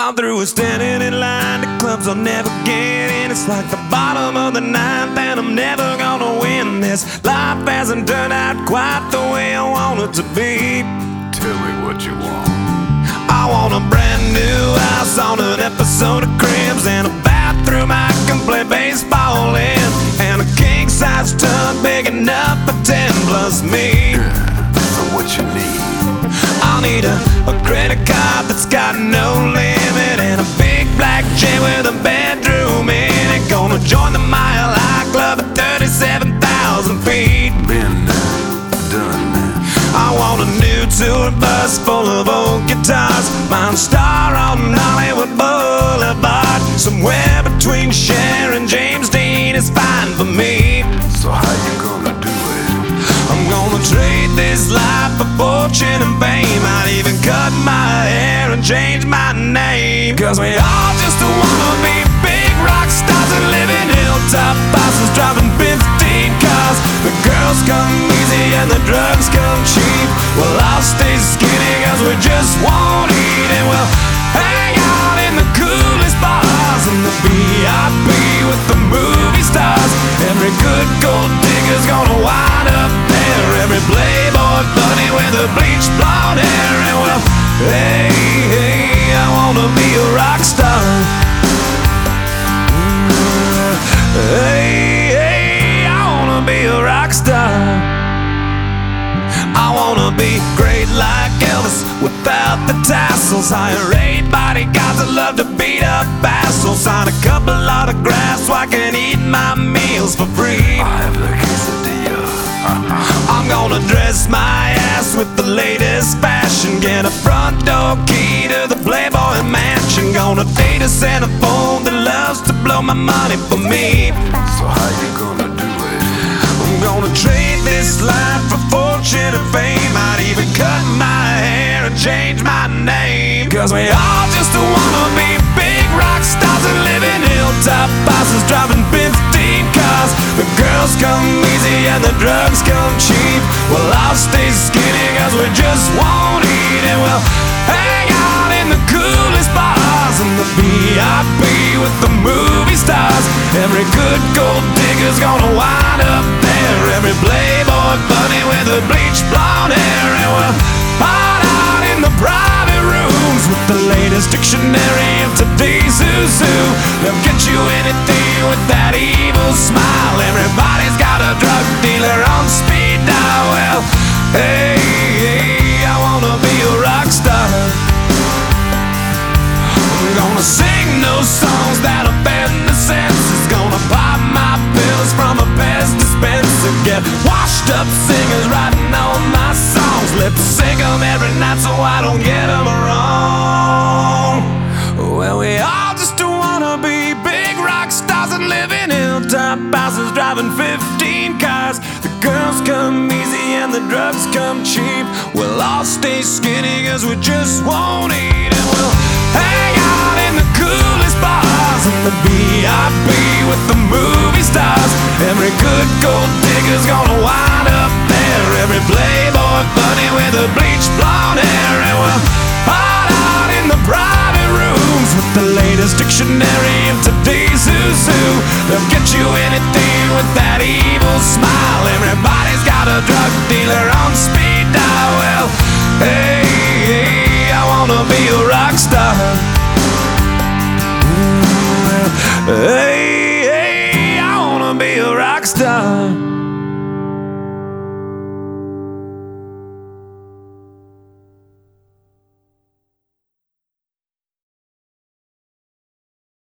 I'm through with standing in line to clubs I'll never get in. It's like the bottom of the ninth and I'm never gonna win this. Life hasn't turned out quite the way I want it to be. Tell me what you want. I want a brand new house on an episode of Cribs, and a bathroom I can play baseball in, and a king-size tub big enough for 10 plus me. So what you need? I'll need a credit card that's got no limit, and a big black jet with a bedroom in it. Gonna join the Mile High Club at 37,000 feet. Been done. I want a new tour bus full of old guitars, mine star on Hollywood Boulevard. Somewhere between Cher and James Dean is fine for me. So how you gonna do it? I'm gonna trade this life for fortune and fame. I'd even cut my hair and change my name, 'cause we all just wanna be big rock stars and live in hilltop bosses, driving 15 cars. The girls come easy and the drugs come cheap. Well, I'll stay skinny 'cause we just won't eat, and we'll hang out in the coolest bars and the VIP with the movie stars. Every good gold digger's gonna wind up there, every playboy bunny with a bleached blonde hair. And well, hey, hey, I wanna be a rock star. Hey, hey, I wanna be a rock star. I wanna be great like Elvis without the tassels. Hire 8 bodyguards that love to beat up assholes. Sign a couple autographs so I can eat my meals for free. I have the quesadilla. I'm gonna dress my ass with the latest fashion, get a front door key to the Playboy Mansion. Gonna date a centerfold that loves to blow my money for me. So how you gonna do it? I'm gonna trade this life for fortune and fame. I'd even cut my hair and change my name, 'cause we all just wanna be big rock stars and live in hilltop bosses, driving 15 cars. The girls come easy and the drugs come cheap. Well, I'll stay skinny 'cause we just won't eat, and we'll hang out in the coolest bars and the VIP with the movie stars. Every good gold digger's gonna wind up there, every playboy bunny with a bleached blonde hair. And we'll hide out in the private rooms with the latest dictionary of today's who's who. They'll get you anything with that evil smile. Everybody's got a drug dealer on speed dial. Well, hey, hey, I wanna be a rock star. I'm gonna sing those songs that offend the senses. Gonna pop my pills from a Pez dispenser. Get washed up singers writing all my songs. Lip sync them every night so I don't get them wrong. Well, we all just wanna be big rock stars and live in hilltop houses, driving 15 cars. The girls come easy and the drugs come cheap. We'll all stay skinny 'cause we just won't eat, and we'll hang out in the coolest bars and the VIP with the movie stars. Every good gold digger's gonna wind up there, every playboy bunny with a bleached blonde hair. And we'll hide out in the private rooms with the latest dictionary of today's who's who. They'll get you anything with that evil smile. Everybody's got a drug dealer on speed dial. Well, hey, hey, I wanna be a rock star. Hey.